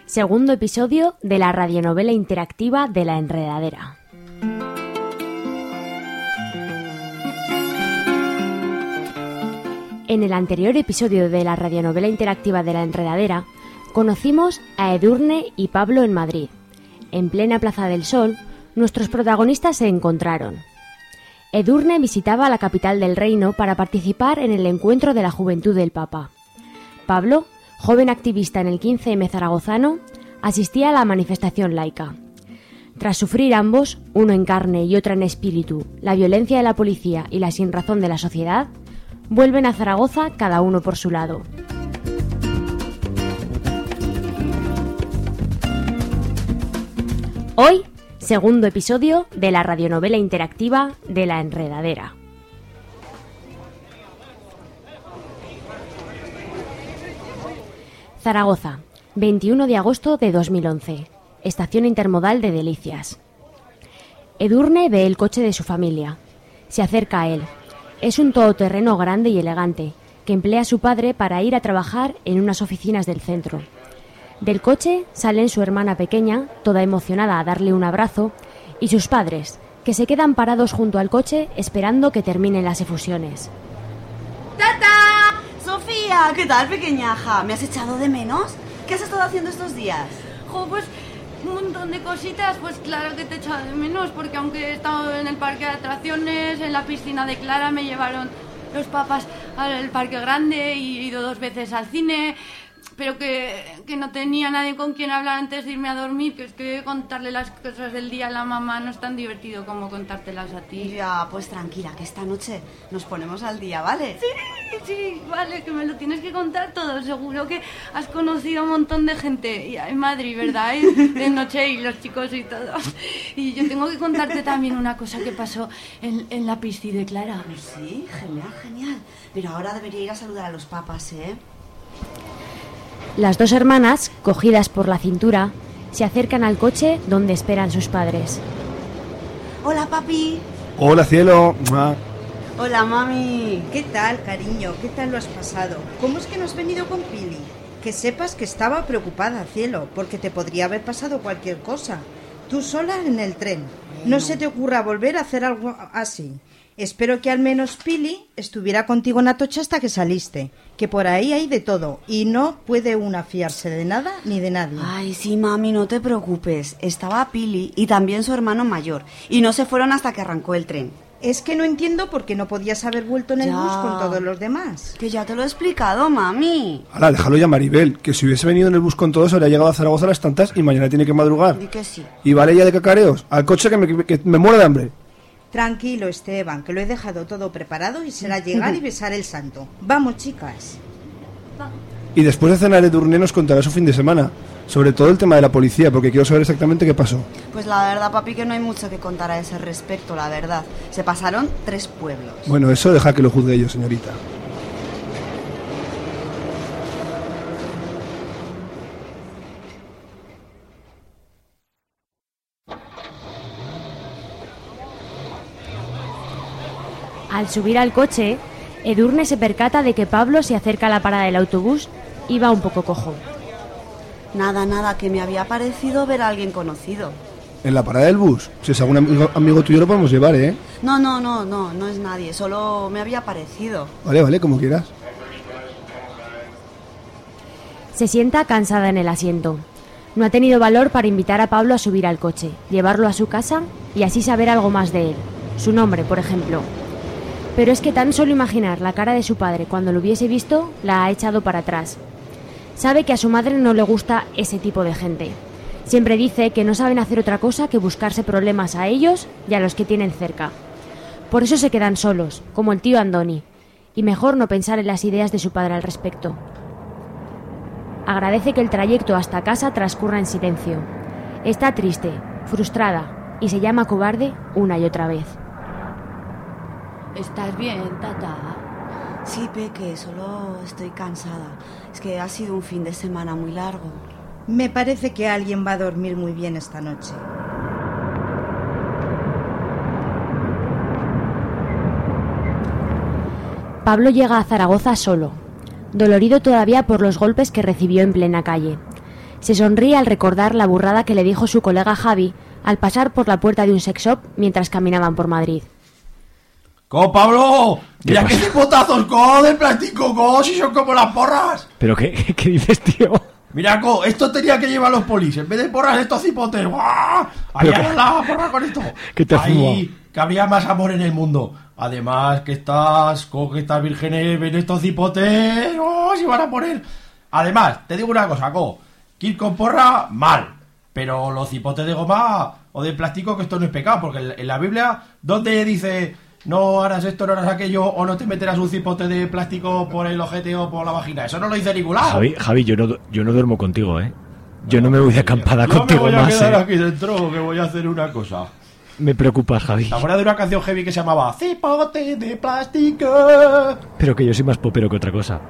Segundo episodio de la radionovela interactiva de La Enredadera. En el anterior episodio de la radionovela interactiva de La Enredadera, conocimos a Edurne y Pablo en Madrid. En plena Plaza del Sol, nuestros protagonistas se encontraron. Edurne visitaba la capital del reino para participar en el encuentro de la juventud del Papa. Pablo, joven activista en el 15M zaragozano, asistía a la manifestación laica. Tras sufrir ambos, uno en carne y otro en espíritu, la violencia de la policía y la sinrazón de la sociedad, vuelven a Zaragoza cada uno por su lado. Hoy, segundo episodio de la radionovela interactiva de La Enredadera. Zaragoza, 21 de agosto de 2011. Estación intermodal de Delicias. Edurne ve el coche de su familia. Se acerca a él. Es un todoterreno grande y elegante, que emplea su padre para ir a trabajar en unas oficinas del centro. Del coche salen su hermana pequeña, toda emocionada a darle un abrazo, y sus padres, que se quedan parados junto al coche esperando que terminen las efusiones. ¡Tata! ¡Sofía! ¿Qué tal, pequeñaja? ¿Me has echado de menos? ¿Qué has estado haciendo estos días? Jo, pues un montón de cositas, pues claro que te he echado de menos, porque aunque he estado en el parque de atracciones, en la piscina de Clara, me llevaron los papás al parque grande y he ido 2 veces al cine, pero que no tenía nadie con quien hablar antes de irme a dormir, que es que contarle las cosas del día a la mamá no es tan divertido como contártelas a ti. Ya, pues tranquila, que esta noche nos ponemos al día, ¿vale? Sí, vale, que me lo tienes que contar todo. Seguro que has conocido a un montón de gente en Madrid, ¿verdad? De noche y los chicos y todo. Y yo tengo que contarte también una cosa que pasó en la piscina de Clara. Pues sí, genial. Pero ahora debería ir a saludar a los papas, ¿eh? Las dos hermanas, cogidas por la cintura, se acercan al coche donde esperan sus padres. Hola, papi. Hola, cielo. Hola, mami. ¿Qué tal, cariño? ¿Qué tal lo has pasado? ¿Cómo es que no has venido con Pili? Que sepas que estaba preocupada, cielo, porque te podría haber pasado cualquier cosa. Tú sola en el tren. No se te ocurra volver a hacer algo así. Espero que al menos Pili estuviera contigo en Atocha hasta que saliste, que por ahí hay de todo y no puede una fiarse de nada ni de nadie. Ay, sí, mami, no te preocupes. Estaba Pili y también su hermano mayor y no se fueron hasta que arrancó el tren. Es que no entiendo por qué no podías haber vuelto en el bus con todos los demás. Que ya te lo he explicado, mami. Hala, déjalo ya, Maribel, que si hubiese venido en el bus con todos habría llegado a Zaragoza a las tantas y mañana tiene que madrugar. Di que sí. Y vale ya de cacareos, al coche que me muero de hambre. Tranquilo, Esteban, que lo he dejado todo preparado y será llegar y besar el santo. Vamos, chicas. Y después de cenar, Edurne nos contará su fin de semana, sobre todo el tema de la policía, porque quiero saber exactamente qué pasó. Pues la verdad, papi, que no hay mucho que contar a ese respecto, la verdad. Se pasaron 3 pueblos. Bueno, eso deja que lo juzgue yo, señorita. Al subir al coche, Edurne se percata de que Pablo se acerca a la parada del autobús y va un poco cojo. Nada, que me había parecido ver a alguien conocido. ¿En la parada del bus? Si es algún amigo tuyo lo podemos llevar, ¿eh? No es nadie, solo me había parecido. Vale, como quieras. Se sienta cansada en el asiento. No ha tenido valor para invitar a Pablo a subir al coche, llevarlo a su casa y así saber algo más de él. Su nombre, por ejemplo. Pero es que tan solo imaginar la cara de su padre cuando lo hubiese visto la ha echado para atrás. Sabe que a su madre no le gusta ese tipo de gente. Siempre dice que no saben hacer otra cosa que buscarse problemas a ellos y a los que tienen cerca. Por eso se quedan solos, como el tío Andoni, y mejor no pensar en las ideas de su padre al respecto. Agradece que el trayecto hasta casa transcurra en silencio. Está triste, frustrada, y se llama cobarde una y otra vez. ¿Estás bien, tata? Sí, Peque, solo estoy cansada. Es que ha sido un fin de semana muy largo. Me parece que alguien va a dormir muy bien esta noche. Pablo llega a Zaragoza solo, dolorido todavía por los golpes que recibió en plena calle. Se sonríe al recordar la burrada que le dijo su colega Javi al pasar por la puerta de un sex shop mientras caminaban por Madrid. ¡Co, Pablo! ¡Mira qué cipotazos, co, de plástico, co! ¡Si son como las porras! ¿Pero qué dices, tío? Mira, co, esto tenía que llevar los polis. En vez de porras, estos cipotes. ¡Guau! ¡Ahí la porra con esto! ¿Qué te has fumado? Ahí, que habría más amor en el mundo. Además, que estás vírgenes, ven estos cipotes. ¡Oh, si van a poner! Además, te digo una cosa, co. Que ir con porra, mal. Pero los cipotes de goma o de plástico, que esto no es pecado. Porque en la Biblia, ¿dónde dice no harás esto, no harás aquello, o no te meterás un cipote de plástico por el ojete o por la vagina? Eso no lo dice ningún lado. Javi, yo no duermo contigo, ¿eh? Yo no me voy de acampada contigo más. Yo me voy a quedar aquí dentro, que voy a hacer una cosa. Me preocupas, Javi. ¿Te acuerdas de una canción heavy que se llamaba Cipote de plástico? Pero que yo soy más popero que otra cosa.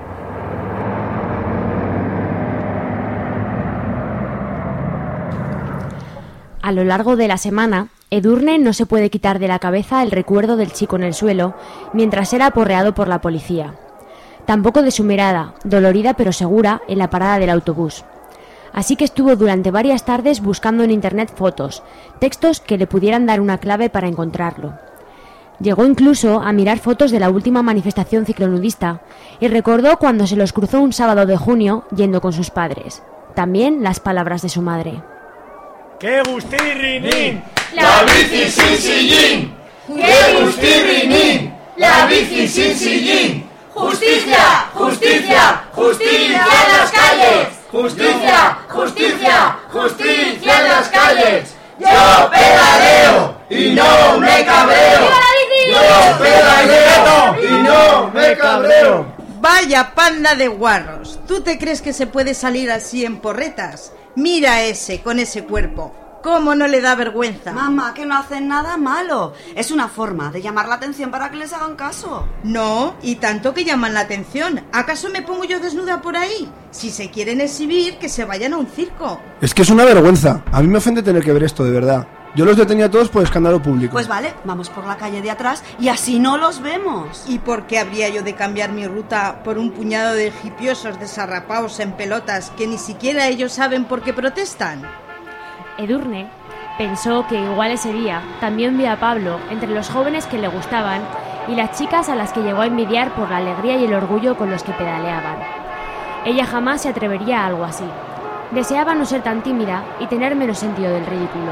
A lo largo de la semana, Edurne no se puede quitar de la cabeza el recuerdo del chico en el suelo mientras era aporreado por la policía. Tampoco de su mirada, dolorida pero segura, en la parada del autobús. Así que estuvo durante varias tardes buscando en internet fotos, textos que le pudieran dar una clave para encontrarlo. Llegó incluso a mirar fotos de la última manifestación ciclonudista y recordó cuando se los cruzó un sábado de junio yendo con sus padres. También las palabras de su madre. ¡Qué gustirrinín! ¡La bici sin sillín! ¡Qué gustirrinín! ¡La bici sin sillín! ¡Justicia! ¡Justicia! ¡Justicia en las calles! ¡Justicia! ¡Justicia! ¡Justicia en las calles! ¡Yo pedaleo y no me cabreo! ¡Yo pedaleo y no me cabreo! Vaya panda de guarros. ¿Tú te crees que se puede salir así en porretas? Mira a ese, con ese cuerpo. ¿Cómo no le da vergüenza? Mamá, que no hacen nada malo. Es una forma de llamar la atención para que les hagan caso. No, y tanto que llaman la atención. ¿Acaso me pongo yo desnuda por ahí? Si se quieren exhibir, que se vayan a un circo. Es que es una vergüenza. A mí me ofende tener que ver esto, de verdad. Yo los detenía a todos por escándalo público. Pues vale, vamos por la calle de atrás y así no los vemos. ¿Y por qué habría yo de cambiar mi ruta por un puñado de hipiosos desarrapados en pelotas que ni siquiera ellos saben por qué protestan? Edurne pensó que igual ese día también vio a Pablo entre los jóvenes que le gustaban y las chicas a las que llegó a envidiar por la alegría y el orgullo con los que pedaleaban. Ella jamás se atrevería a algo así. Deseaba no ser tan tímida y tener menos sentido del ridículo.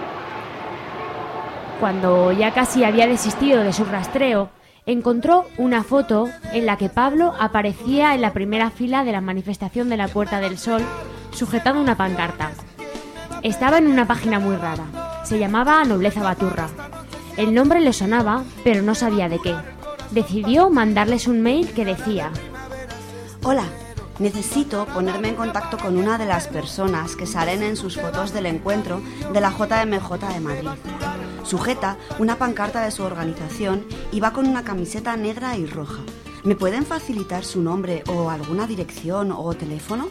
Cuando ya casi había desistido de su rastreo, encontró una foto en la que Pablo aparecía en la primera fila de la manifestación de la Puerta del Sol, sujetando una pancarta. Estaba en una página muy rara. Se llamaba Nobleza Baturra. El nombre le sonaba, pero no sabía de qué. Decidió mandarles un mail que decía: Hola, necesito ponerme en contacto con una de las personas que salen en sus fotos del encuentro de la JMJ de Madrid. Sujeta una pancarta de su organización y va con una camiseta negra y roja. ¿Me pueden facilitar su nombre o alguna dirección o teléfono?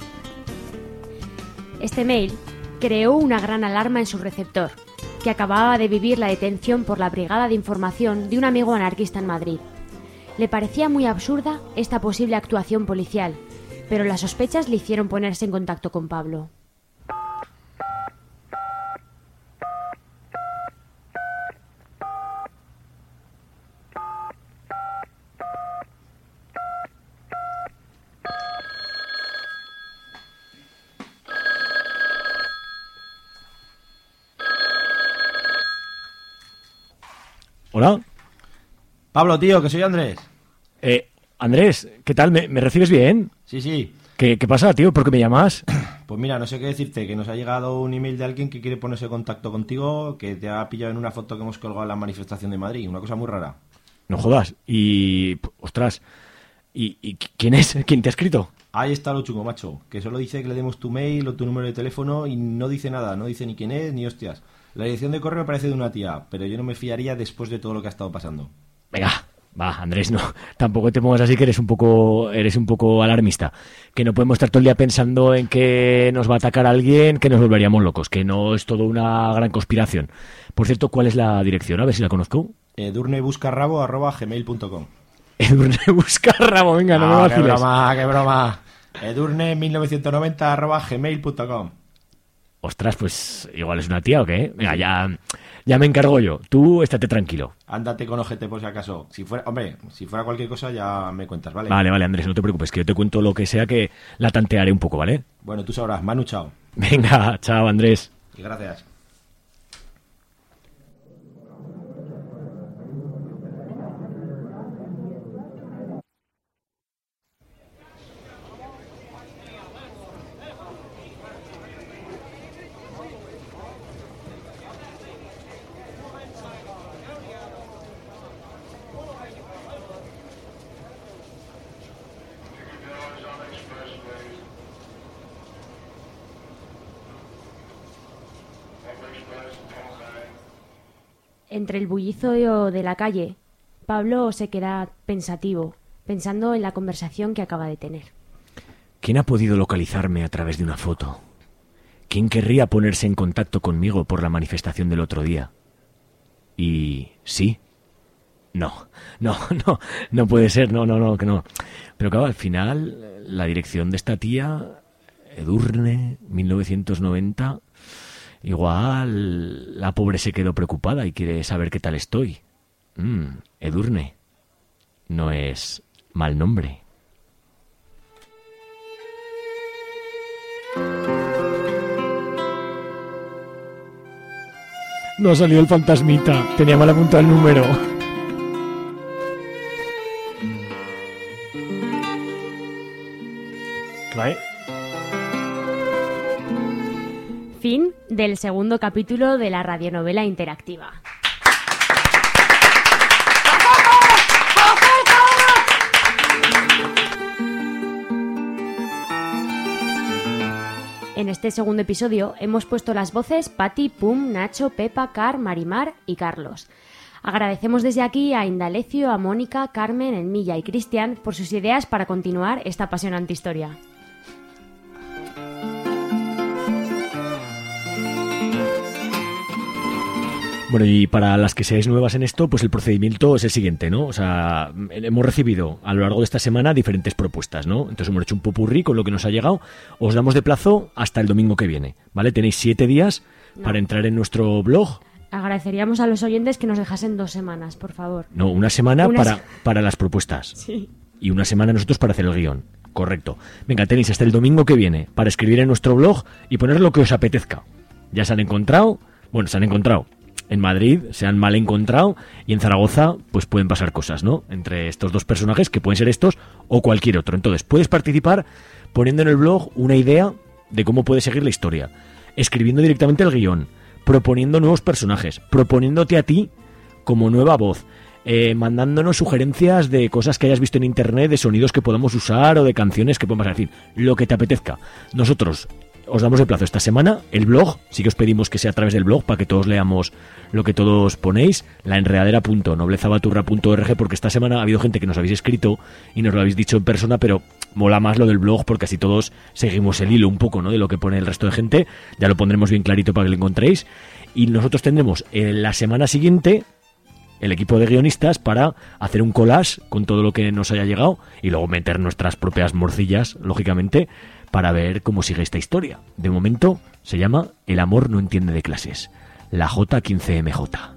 Este mail creó una gran alarma en su receptor, que acababa de vivir la detención por la Brigada de Información de un amigo anarquista en Madrid. Le parecía muy absurda esta posible actuación policial, pero las sospechas le hicieron ponerse en contacto con Pablo. Hola. Pablo, tío, que soy Andrés. Andrés, ¿qué tal? ¿Me recibes bien? Sí. ¿Qué pasa, tío? ¿Por qué me llamas? Pues mira, no sé qué decirte, que nos ha llegado un email de alguien que quiere ponerse en contacto contigo, que te ha pillado en una foto que hemos colgado en la manifestación de Madrid, una cosa muy rara. No jodas. Y... ostras. ¿Y quién es? ¿Quién te ha escrito? Ahí está lo chungo, macho, que solo dice que le demos tu mail o tu número de teléfono y no dice nada, no dice ni quién es ni hostias. La dirección de correo me parece de una tía, pero yo no me fiaría después de todo lo que ha estado pasando. Venga, va, Andrés, no. Tampoco te pongas así, que eres un poco alarmista. Que no podemos estar todo el día pensando en que nos va a atacar alguien, que nos volveríamos locos, que no es todo una gran conspiración. Por cierto, ¿cuál es la dirección? A ver si la conozco. edurnebuscarrabo@gmail.com. Edurnebuscarrabo, venga, no me vaciles. Qué broma. edurne1990@gmail.com. Ostras, pues igual es una tía o qué. Venga, ya me encargo yo. Tú estate tranquilo. Ándate con ojete por si acaso. Si fuera cualquier cosa ya me cuentas, ¿vale? Vale, Andrés, no te preocupes, que yo te cuento lo que sea, que la tantearé un poco, ¿vale? Bueno, tú sabrás. Manu, chao. Venga, chao, Andrés. Y gracias. Entre el bullicio de la calle, Pablo se queda pensativo, pensando en la conversación que acaba de tener. ¿Quién ha podido localizarme a través de una foto? ¿Quién querría ponerse en contacto conmigo por la manifestación del otro día? Y... ¿sí? No puede ser, no, que no. Pero claro, al final, la dirección de esta tía, Edurne, 1990... Igual la pobre se quedó preocupada y quiere saber qué tal estoy. Edurne. No es mal nombre. No ha salido el fantasmita. Tenía mal apuntado el número. ¿Vale? Fin del segundo capítulo de la radionovela interactiva. En este segundo episodio hemos puesto las voces Pati, Pum, Nacho, Pepa, Car, Marimar y Carlos. Agradecemos desde aquí a Indalecio, a Mónica, Carmen, Enmilla y Cristian por sus ideas para continuar esta apasionante historia. Bueno, y para las que seáis nuevas en esto, pues el procedimiento es el siguiente, ¿no? O sea, hemos recibido a lo largo de esta semana diferentes propuestas, ¿no? Entonces hemos hecho un popurrí con lo que nos ha llegado. Os damos de plazo hasta el domingo que viene, ¿vale? Tenéis 7 días para entrar en nuestro blog. Agradeceríamos a los oyentes que nos dejasen 2 semanas, por favor. No, una semana para las propuestas. Sí. Y una semana nosotros para hacer el guión. Correcto. Venga, tenéis hasta el domingo que viene para escribir en nuestro blog y poner lo que os apetezca. Ya se han encontrado. En Madrid se han mal encontrado y en Zaragoza pues pueden pasar cosas, ¿no? Entre estos dos personajes que pueden ser estos o cualquier otro. Entonces puedes participar poniendo en el blog una idea de cómo puede seguir la historia, escribiendo directamente el guión, proponiendo nuevos personajes, proponiéndote a ti como nueva voz, mandándonos sugerencias de cosas que hayas visto en internet, de sonidos que podamos usar o de canciones que podemos decir, lo que te apetezca. Nosotros os damos el plazo esta semana. El blog, sí que os pedimos que sea a través del blog para que todos leamos lo que todos ponéis, laenredadera.noblezabaturra.org, porque esta semana ha habido gente que nos habéis escrito y nos lo habéis dicho en persona, pero mola más lo del blog porque así todos seguimos el hilo un poco, ¿no?, de lo que pone el resto de gente. Ya lo pondremos bien clarito para que lo encontréis. Y nosotros tendremos la semana siguiente el equipo de guionistas para hacer un collage con todo lo que nos haya llegado y luego meter nuestras propias morcillas, lógicamente, para ver cómo sigue esta historia. De momento se llama El amor no entiende de clases, la J15MJ.